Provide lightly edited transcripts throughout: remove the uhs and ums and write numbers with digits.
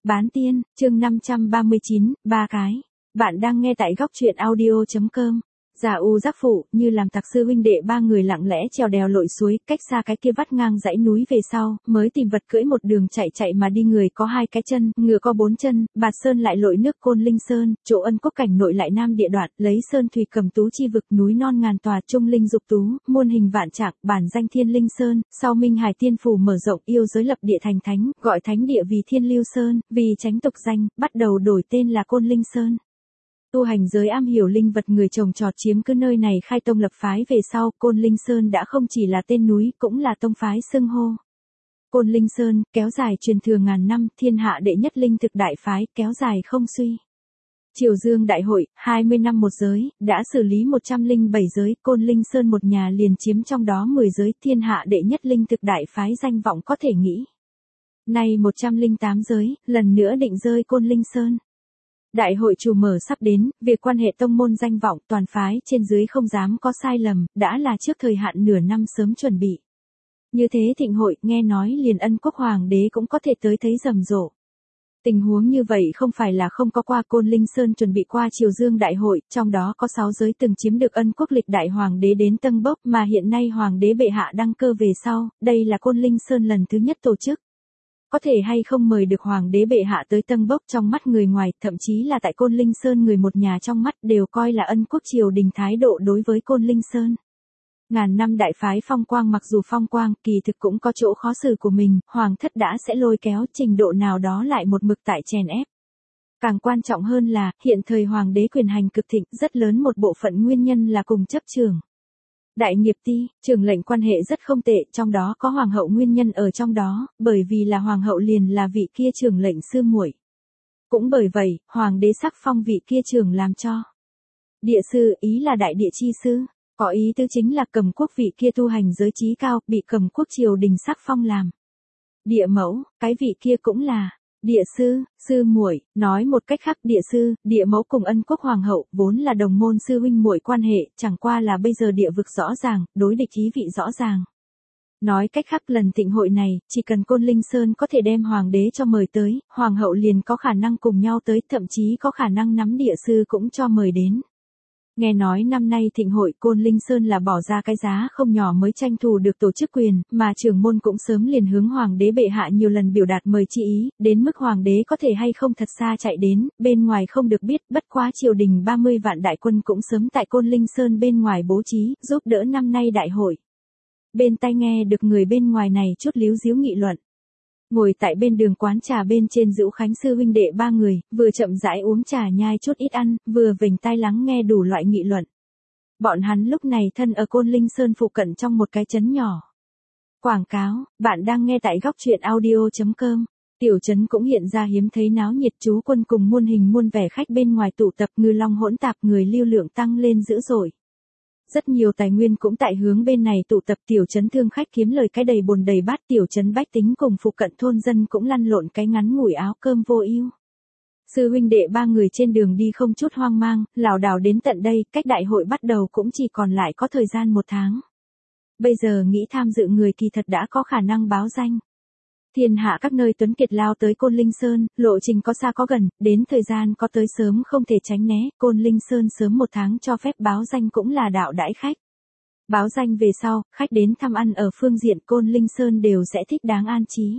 Bán tiên, chương 539, ba cái. Bạn đang nghe tại góc truyện audio.com. Già U giác phụ, như làm tặc sư huynh đệ ba người lặng lẽ trèo đèo lội suối, cách xa cái kia vắt ngang dãy núi về sau, mới tìm vật cưỡi một đường chạy mà đi. Người có hai cái chân, ngựa có bốn chân, bạt sơn lại lội nước Côn Linh Sơn, chỗ Ân Quốc cảnh nội lại nam địa đoạn, lấy sơn thủy cầm tú chi vực, núi non ngàn tòa, trung linh dục tú, muôn hình vạn trạng, bản danh Thiên Linh Sơn, sau Minh Hải Tiên phủ mở rộng, yêu giới lập địa thành thánh, gọi thánh địa vì Thiên Lưu Sơn, vì tránh tục danh, bắt đầu đổi tên là Côn Linh Sơn. Tu hành giới am hiểu linh vật, người trồng trọt chiếm cứ nơi này khai tông lập phái về sau, Côn Linh Sơn đã không chỉ là tên núi, cũng là tông phái xưng hô. Côn Linh Sơn, kéo dài truyền thừa ngàn năm, thiên hạ đệ nhất linh thực đại phái, kéo dài không suy. Triều Dương đại hội, 20 năm một giới, đã xử lý 107 giới, Côn Linh Sơn một nhà liền chiếm trong đó 10 giới, thiên hạ đệ nhất linh thực đại phái danh vọng có thể nghĩ. Nay 108 giới, lần nữa định rơi Côn Linh Sơn. Đại hội chủ mở sắp đến, việc quan hệ tông môn danh vọng toàn phái trên dưới không dám có sai lầm, đã là trước thời hạn nửa năm sớm chuẩn bị. Như thế thịnh hội, nghe nói liền Ân Quốc hoàng đế cũng có thể tới thấy rầm rộ. Tình huống như vậy không phải là không có qua. Côn Linh Sơn chuẩn bị qua Triều Dương đại hội, trong đó có 6 giới từng chiếm được Ân Quốc lịch đại hoàng đế đến tâng bốc, mà hiện nay hoàng đế bệ hạ đăng cơ về sau, đây là Côn Linh Sơn lần thứ nhất tổ chức. Có thể hay không mời được hoàng đế bệ hạ tới tâng bốc, trong mắt người ngoài, thậm chí là tại Côn Linh Sơn người một nhà trong mắt, đều coi là Ân Quốc triều đình thái độ đối với Côn Linh Sơn. Ngàn năm đại phái phong quang, mặc dù phong quang, kỳ thực cũng có chỗ khó xử của mình, hoàng thất đã sẽ lôi kéo, trình độ nào đó lại một mực tại chèn ép. Càng quan trọng hơn là, hiện thời hoàng đế quyền hành cực thịnh, rất lớn một bộ phận nguyên nhân là cùng chấp trưởng. Đại nghiệp ti, trưởng lệnh quan hệ rất không tệ, trong đó có hoàng hậu nguyên nhân ở trong đó, bởi vì là hoàng hậu liền là vị kia trưởng lệnh sư muội. Cũng bởi vậy, hoàng đế sắc phong vị kia trưởng làm cho địa sư, ý là đại địa chi sư, có ý tứ chính là cầm quốc vị kia tu hành giới trí cao, bị cầm quốc triều đình sắc phong làm địa mẫu, cái vị kia cũng là địa sư, sư muội, nói một cách khác, địa sư, địa mẫu cùng Ân Quốc hoàng hậu vốn là đồng môn sư huynh muội quan hệ, chẳng qua là bây giờ địa vực rõ ràng, đối địch ý vị rõ ràng. Nói cách khác, lần thịnh hội này, chỉ cần Côn Linh Sơn có thể đem hoàng đế cho mời tới, hoàng hậu liền có khả năng cùng nhau tới, thậm chí có khả năng nắm địa sư cũng cho mời đến. Nghe nói năm nay thịnh hội Côn Linh Sơn là bỏ ra cái giá không nhỏ mới tranh thủ được tổ chức quyền, mà trưởng môn cũng sớm liền hướng hoàng đế bệ hạ nhiều lần biểu đạt mời chi ý, đến mức hoàng đế có thể hay không thật xa chạy đến, bên ngoài không được biết, bất quá triều đình 30 vạn đại quân cũng sớm tại Côn Linh Sơn bên ngoài bố trí, giúp đỡ năm nay đại hội. Bên tai nghe được người bên ngoài này chút líu díu nghị luận. Ngồi tại bên đường quán trà bên trên Dữu Khánh sư huynh đệ ba người, vừa chậm rãi uống trà nhai chút ít ăn, vừa vểnh tai lắng nghe đủ loại nghị luận. Bọn hắn lúc này thân ở Côn Linh Sơn phụ cận trong một cái trấn nhỏ. Quảng cáo, bạn đang nghe tại góc truyện audio.com. Tiểu trấn cũng hiện ra hiếm thấy náo nhiệt, chú quân cùng muôn hình muôn vẻ khách bên ngoài tụ tập, ngư long hỗn tạp, người lưu lượng tăng lên dữ dội. Rất nhiều tài nguyên cũng tại hướng bên này tụ tập, tiểu trấn thương khách kiếm lời cái đầy bồn đầy bát, tiểu trấn bách tính cùng phụ cận thôn dân cũng lăn lộn cái ngắn ngủi áo cơm vô ưu. Sư huynh đệ ba người trên đường đi không chút hoang mang, lảo đảo đến tận đây, cách đại hội bắt đầu cũng chỉ còn lại có thời gian 1 tháng. Bây giờ nghĩ tham dự người kỳ thật đã có khả năng báo danh. Thiên hạ các nơi tuấn kiệt lao tới Côn Linh Sơn, lộ trình có xa có gần, đến thời gian có tới sớm không thể tránh né, Côn Linh Sơn sớm 1 tháng cho phép báo danh cũng là đạo đãi khách. Báo danh về sau, khách đến thăm ăn ở phương diện Côn Linh Sơn đều sẽ thích đáng an trí.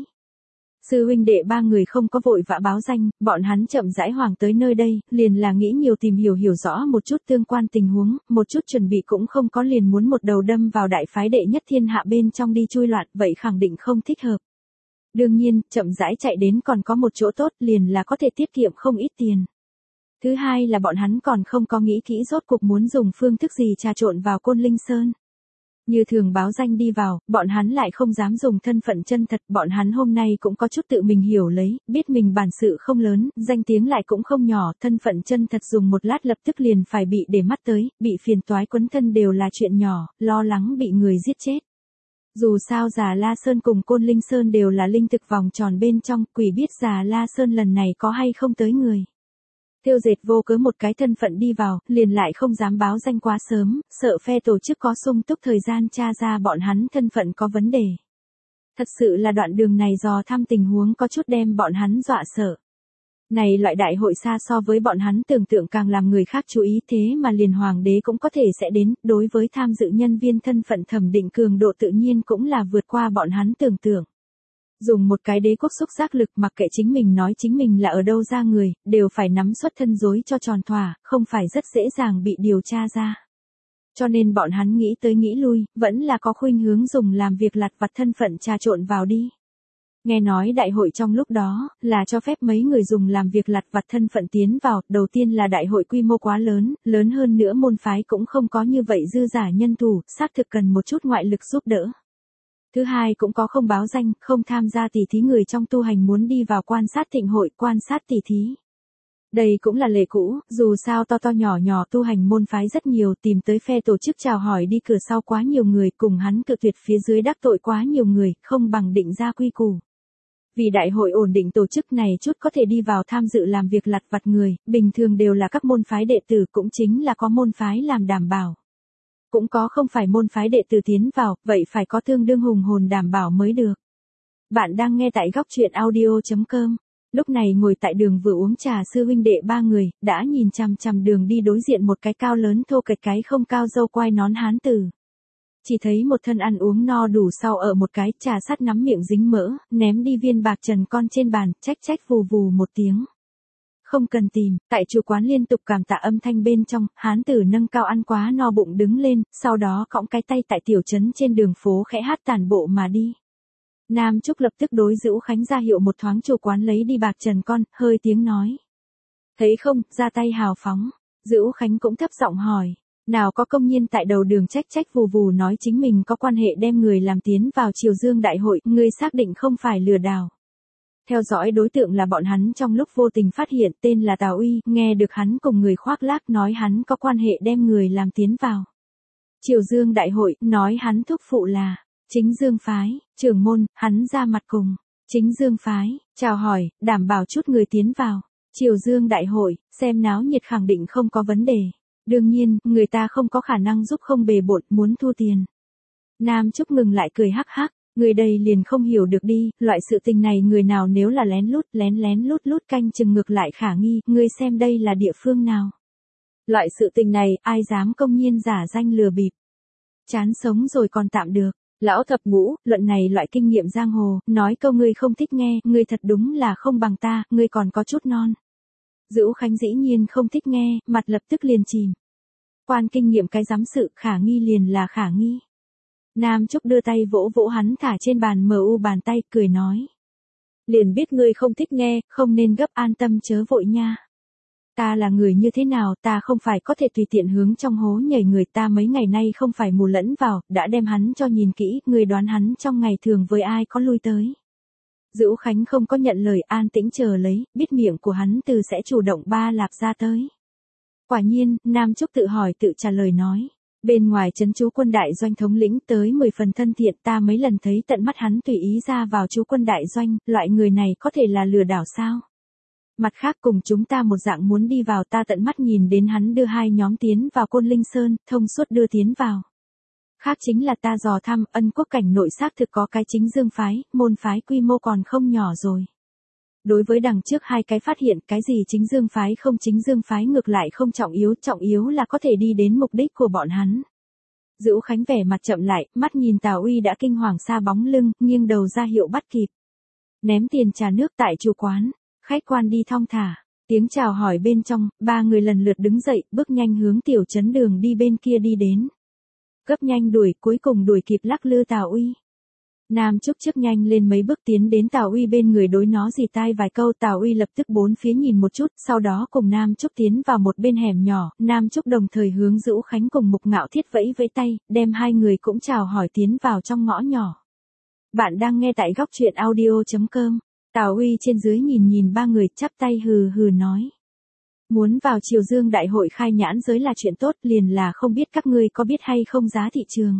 Sư huynh đệ ba người không có vội vã báo danh, bọn hắn chậm rãi hoàng tới nơi đây, liền là nghĩ nhiều tìm hiểu rõ một chút tương quan tình huống, một chút chuẩn bị cũng không có, liền muốn một đầu đâm vào đại phái đệ nhất thiên hạ bên trong đi chui loạn, vậy khẳng định không thích hợp. Đương nhiên, chậm rãi chạy đến còn có một chỗ tốt, liền là có thể tiết kiệm không ít tiền. Thứ hai là bọn hắn còn không có nghĩ kỹ rốt cuộc muốn dùng phương thức gì trà trộn vào Côn Linh Sơn. Như thường báo danh đi vào, bọn hắn lại không dám dùng thân phận chân thật, bọn hắn hôm nay cũng có chút tự mình hiểu lấy, biết mình bản sự không lớn, danh tiếng lại cũng không nhỏ, thân phận chân thật dùng một lát lập tức liền phải bị để mắt tới, bị phiền toái quấn thân đều là chuyện nhỏ, lo lắng bị người giết chết. Dù sao Già La Sơn cùng Côn Linh Sơn đều là linh thực vòng tròn bên trong, quỷ biết Già La Sơn lần này có hay không tới người. Thêu dệt vô cớ một cái thân phận đi vào, liền lại không dám báo danh quá sớm, sợ phe tổ chức có sung túc thời gian tra ra bọn hắn thân phận có vấn đề. Thật sự là đoạn đường này dò thăm tình huống có chút đem bọn hắn dọa sợ. Này loại đại hội xa so với bọn hắn tưởng tượng càng làm người khác chú ý, thế mà liền hoàng đế cũng có thể sẽ đến, đối với tham dự nhân viên thân phận thẩm định cường độ tự nhiên cũng là vượt qua bọn hắn tưởng tượng. Dùng một cái đế quốc xúc giác lực, mặc kệ chính mình nói chính mình là ở đâu ra người, đều phải nắm xuất thân dối cho tròn thỏa, không phải rất dễ dàng bị điều tra ra. Cho nên bọn hắn nghĩ tới nghĩ lui, vẫn là có khuynh hướng dùng làm việc lặt vặt thân phận trà trộn vào đi. Nghe nói đại hội trong lúc đó, là cho phép mấy người dùng làm việc lặt vặt thân phận tiến vào, đầu tiên là đại hội quy mô quá lớn, lớn hơn nữa môn phái cũng không có như vậy dư giả nhân thủ, xác thực cần một chút ngoại lực giúp đỡ. Thứ hai cũng có không báo danh, không tham gia tỉ thí người trong tu hành muốn đi vào quan sát thịnh hội, quan sát tỉ thí. Đây cũng là lệ cũ, dù sao to to nhỏ nhỏ tu hành môn phái rất nhiều, tìm tới phe tổ chức chào hỏi đi cửa sau quá nhiều người, cùng hắn cự tuyệt phía dưới đắc tội quá nhiều người, không bằng định ra quy củ. Vì đại hội ổn định tổ chức này chút có thể đi vào tham dự làm việc lặt vặt người, bình thường đều là các môn phái đệ tử, cũng chính là có môn phái làm đảm bảo. Cũng có không phải môn phái đệ tử tiến vào, vậy phải có tương đương hùng hồn đảm bảo mới được. Bạn đang nghe tại góc truyện audio.com. Lúc này ngồi tại đường vừa uống trà sư huynh đệ ba người, đã nhìn chằm chằm đường đi đối diện một cái cao lớn thô kệch cái không cao râu quai nón hán tử. Chỉ thấy một thân ăn uống no đủ sau ở một cái trà sắt nắm miệng dính mỡ, ném đi viên bạc trần con trên bàn, trách trách vù vù một tiếng. Không cần tìm, tại chủ quán liên tục cảm tạ âm thanh bên trong, hán tử nâng cao ăn quá no bụng đứng lên, sau đó cõng cái tay tại tiểu trấn trên đường phố khẽ hát tản bộ mà đi. Nam Trúc lập tức đối Dữu Khánh ra hiệu một thoáng, chủ quán lấy đi bạc trần con, hơi tiếng nói. Thấy không, ra tay hào phóng. Dữu Khánh cũng thấp giọng hỏi. Nào có công nhiên tại đầu đường trách trách vù vù nói chính mình có quan hệ đem người làm tiến vào Triều Dương đại hội, ngươi xác định không phải lừa đảo. Theo dõi đối tượng là bọn hắn trong lúc vô tình phát hiện, tên là Tào Uy, nghe được hắn cùng người khoác lác nói hắn có quan hệ đem người làm tiến vào Triều Dương đại hội, nói hắn thúc phụ là Chính Dương phái, trưởng môn, hắn ra mặt cùng Chính Dương phái, chào hỏi, đảm bảo chút người tiến vào Triều Dương đại hội, xem náo nhiệt khẳng định không có vấn đề. Đương nhiên, người ta không có khả năng giúp không bề bộn, muốn thu tiền. Nam Trúc ngừng lại cười hắc hắc, người đây liền không hiểu được đi, loại sự tình này người nào nếu là lén lén lút canh chừng ngược lại khả nghi, ngươi xem đây là địa phương nào. Loại sự tình này, ai dám công nhiên giả danh lừa bịp. Chán sống rồi còn tạm được. Lão thập ngũ, luận này loại kinh nghiệm giang hồ, nói câu ngươi không thích nghe, ngươi thật đúng là không bằng ta, ngươi còn có chút non. Dữu Khánh dĩ nhiên không thích nghe, mặt lập tức liền chìm. Quan kinh nghiệm cái giám sự, khả nghi liền là khả nghi. Nam Trúc đưa tay vỗ vỗ hắn thả trên bàn bàn tay, cười nói. Liền biết ngươi không thích nghe, không nên gấp, an tâm chớ vội nha. Ta là người như thế nào, ta không phải có thể tùy tiện hướng trong hố nhảy người, ta mấy ngày nay không phải mù lẫn vào, đã đem hắn cho nhìn kỹ, người đoán hắn trong ngày thường với ai có lui tới. Dữu Khánh không có nhận lời, an tĩnh chờ lấy, biết miệng của hắn từ sẽ chủ động ba lạp ra tới. Quả nhiên, Nam Trúc tự hỏi tự trả lời nói. Bên ngoài trấn chú quân đại doanh thống lĩnh tới 10 phần thân thiện, ta mấy lần thấy tận mắt hắn tùy ý ra vào chú quân đại doanh, loại người này có thể là lừa đảo sao? Mặt khác cùng chúng ta một dạng muốn đi vào, ta tận mắt nhìn đến hắn đưa hai nhóm tiến vào Côn Linh Sơn, thông suốt đưa tiến vào. Khác chính là ta dò thăm, Ân Quốc cảnh nội xác thực có cái Chính Dương phái, môn phái quy mô còn không nhỏ rồi. Đối với đằng trước hai cái phát hiện, cái gì Chính Dương phái không Chính Dương phái ngược lại không trọng yếu là có thể đi đến mục đích của bọn hắn. Dữu Khánh vẻ mặt chậm lại, mắt nhìn Tào Uy đã kinh hoàng xa bóng lưng, nghiêng đầu ra hiệu bắt kịp. Ném tiền trà nước tại chủ quán, khách quan đi thong thả, tiếng chào hỏi bên trong, ba người lần lượt đứng dậy, bước nhanh hướng tiểu trấn đường đi bên kia đi đến. Gấp nhanh đuổi, cuối cùng đuổi kịp lắc lư Tào Uy. Nam Trúc trước nhanh lên mấy bước tiến đến Tào Uy bên người đối nó rì tai vài câu, Tào Uy lập tức bốn phía nhìn một chút, sau đó cùng Nam Trúc tiến vào một bên hẻm nhỏ, Nam Trúc đồng thời hướng Dữu Khánh cùng Mục Ngạo Thiết vẫy vẫy tay, đem hai người cũng chào hỏi tiến vào trong ngõ nhỏ. Bạn đang nghe tại góc truyện audio.com. Tào Uy trên dưới nhìn ba người, chắp tay hừ hừ nói. Muốn vào Triều Dương đại hội khai nhãn giới là chuyện tốt, liền là không biết các ngươi có biết hay không giá thị trường.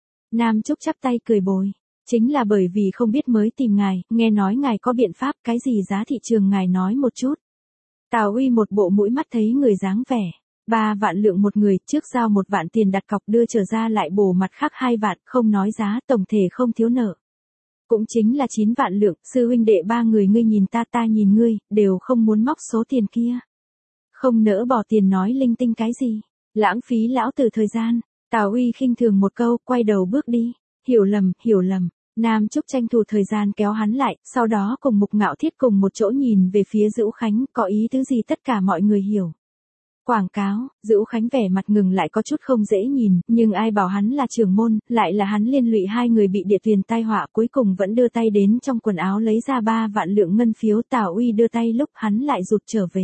Nam Trúc chắp tay cười bồi. Chính là bởi vì không biết mới tìm ngài, nghe nói ngài có biện pháp, cái gì giá thị trường ngài nói một chút. Tào Uy một bộ mũi mắt thấy người dáng vẻ. 3 vạn lượng một người, trước giao 1 vạn tiền đặt cọc đưa trở ra lại bổ mặt khác 2 vạn, không nói giá, tổng thể không thiếu nợ. Cũng chính là 9 vạn lượng, sư huynh đệ ba người ngươi nhìn ta ta nhìn ngươi, đều không muốn móc số tiền kia. Không nỡ bỏ tiền nói linh tinh cái gì, lãng phí lão tử thời gian. Tào Uy khinh thường một câu, quay đầu bước đi. Hiểu lầm. Nam Trúc tranh thủ thời gian kéo hắn lại, sau đó cùng Mục Ngạo Thiết cùng một chỗ nhìn về phía Dữu Khánh, có ý tứ gì tất cả mọi người hiểu. Quảng cáo, Dữu Khánh vẻ mặt ngừng lại có chút không dễ nhìn, nhưng ai bảo hắn là trưởng môn, lại là hắn liên lụy hai người bị địa thuyền tai họa, cuối cùng vẫn đưa tay đến trong quần áo lấy ra 3 vạn lượng ngân phiếu. Tào Uy đưa tay lúc hắn lại rụt trở về.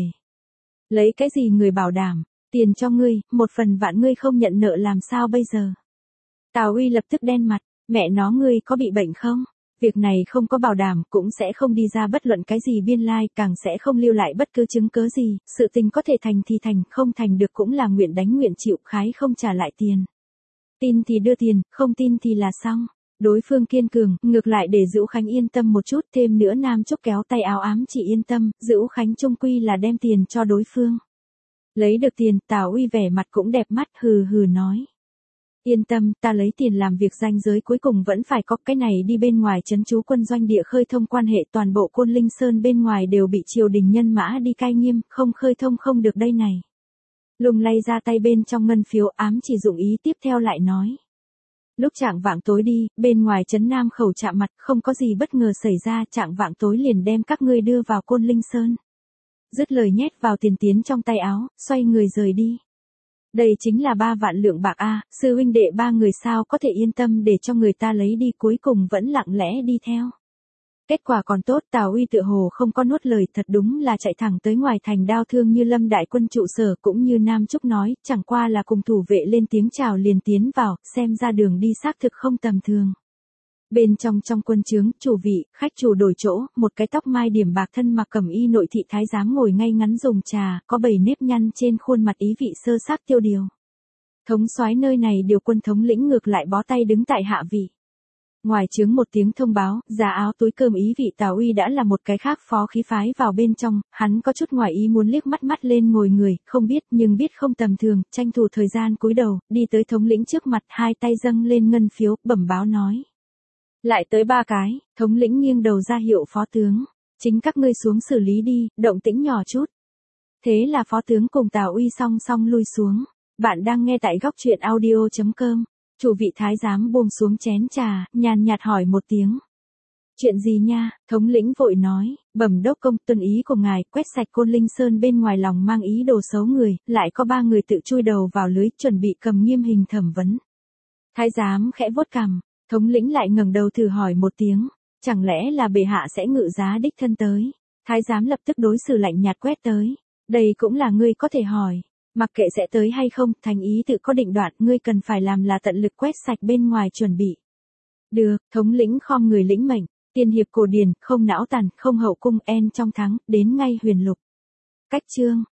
Lấy cái gì người bảo đảm, tiền cho ngươi, 1/1000 ngươi không nhận nợ làm sao bây giờ? Tào Uy lập tức đen mặt, mẹ nó ngươi có bị bệnh không? Việc này không có bảo đảm, cũng sẽ không đi ra bất luận cái gì biên lai, càng sẽ không lưu lại bất cứ chứng cớ gì, sự tình có thể thành thì thành, không thành được cũng là nguyện đánh nguyện chịu, khái không trả lại tiền. Tin thì đưa tiền, không tin thì là xong. Đối phương kiên cường, ngược lại để Dữu Khánh yên tâm một chút, thêm nữa Nam Trúc kéo tay áo ám chỉ yên tâm, Dữu Khánh chung quy là đem tiền cho đối phương. Lấy được tiền, Tào Uy vẻ mặt cũng đẹp mắt, hừ nói. Yên tâm, ta lấy tiền làm việc ranh giới cuối cùng vẫn phải có, cái này đi bên ngoài trấn trú quân doanh địa khơi thông quan hệ, toàn bộ Côn Linh Sơn bên ngoài đều bị triều đình nhân mã đi cai nghiêm, không khơi thông không được đây này. Lùng lay ra tay bên trong ngân phiếu, ám chỉ dụng ý tiếp theo lại nói. Lúc chạng vạng tối đi, bên ngoài trấn Nam Khẩu chạm mặt, không có gì bất ngờ xảy ra, chạng vạng tối liền đem các ngươi đưa vào Côn Linh Sơn. Dứt lời nhét vào tiền tiến trong tay áo, xoay người rời đi. Đây chính là 3 vạn lượng bạc a, sư huynh đệ ba người sao có thể yên tâm để cho người ta lấy đi, cuối cùng vẫn lặng lẽ đi theo. Kết quả còn tốt, Tào Uy tựa hồ không có nuốt lời, thật đúng là chạy thẳng tới ngoài thành Đao Thương Như Lâm đại quân trụ sở, cũng như Nam Trúc nói, chẳng qua là cùng thủ vệ lên tiếng chào liền tiến vào, xem ra đường đi xác thực không tầm thường. Bên trong quân trướng, chủ vị, khách chủ đổi chỗ, một cái tóc mai điểm bạc thân mặc cẩm y nội thị thái giám ngồi ngay ngắn dùng trà, có 7 nếp nhăn trên khuôn mặt ý vị sơ xác tiêu điều. Thống soái nơi này điều quân thống lĩnh ngược lại bó tay đứng tại hạ vị. Ngoài trướng một tiếng thông báo, giá áo túi cơm ý vị Tào Uy đã là một cái khác phó khí phái vào bên trong, hắn có chút ngoài ý muốn liếc mắt lên ngồi người, không biết nhưng biết không tầm thường, tranh thủ thời gian cúi đầu, đi tới thống lĩnh trước mặt, hai tay dâng lên ngân phiếu, bẩm báo nói. Lại tới 3 cái, thống lĩnh nghiêng đầu ra hiệu phó tướng, chính các ngươi xuống xử lý đi, động tĩnh nhỏ chút. Thế là phó tướng cùng Tào Uy song song lui xuống. Bạn đang nghe tại góc truyện audio.com. Chủ vị thái giám buông xuống chén trà, nhàn nhạt hỏi một tiếng. Chuyện gì nha, thống lĩnh vội nói, bẩm đốc công, tuân ý của ngài, quét sạch Côn Linh Sơn bên ngoài lòng mang ý đồ xấu người, lại có 3 người tự chui đầu vào lưới, chuẩn bị cầm nghiêm hình thẩm vấn. Thái giám khẽ vuốt cằm, thống lĩnh lại ngẩng đầu thử hỏi một tiếng, chẳng lẽ là bệ hạ sẽ ngự giá đích thân tới. Thái giám lập tức đối xử lạnh nhạt quét tới, đây cũng là ngươi có thể hỏi. Mặc kệ sẽ tới hay không, thành ý tự có định đoạt, ngươi cần phải làm là tận lực quét sạch bên ngoài chuẩn bị. Được, thống lĩnh khom người lĩnh mệnh, tiên hiệp cổ điển, không não tàn, không hậu cung, en trong thắng, đến ngay huyền lục. Cách chương.